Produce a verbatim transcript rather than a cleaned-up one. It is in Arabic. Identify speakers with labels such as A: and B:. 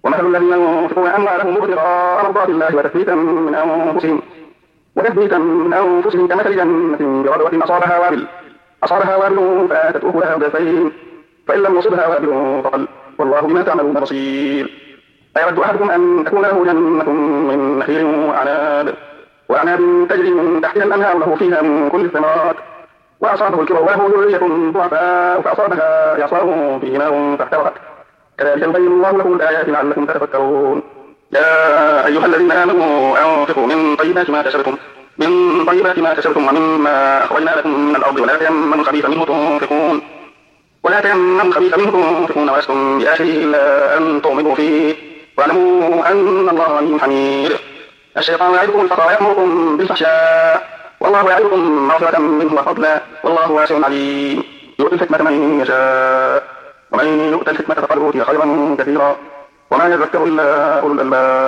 A: ومثل الذين ينفقون أموالهم ابتغاء مرضات الله وتثبيتا من أنفسهم وتثبيتا من أنفسهم كمثل جنة بربوة أصابها وابل أصابها وابل فآتت أكلها ضعفين فإن لم يصبها وابل فطل والله بما تعملون بصير. أيود أحدكم أن تكون له جنة من نخيل وأعناب وأعناب تجري من تحتها الأنهار له فيها من كل الثمرات وأصابه الكبر وله ذرية ضعفاء فأصابها إعصار فيه نار فاحترقت كذلك يبين الله لكم الآيات لعلكم تتفكرون. يا أيها الذين آمنوا أنفقوا من طيبات ما كسبتم من طيبات ما كسبتم ومما أخرجنا لكم من الأرض ولا تيمموا الخبيث منه تنفقون ولا تيمموا الخبيث منه تنفقون ولستم بآخره إلا أن تغمضوا فيه واعلموا أن الله غني حميد. الشيطان يعدكم الفقر ويأمركم بالفحشاء والله يعدكم مغفرة منه وفضلا والله واسع عليم. يؤتي الحكمة من يشاء ومن يؤت الحكمة فقد أوتي خيرا كثيرا وما يذكر إلا أولو الألباب.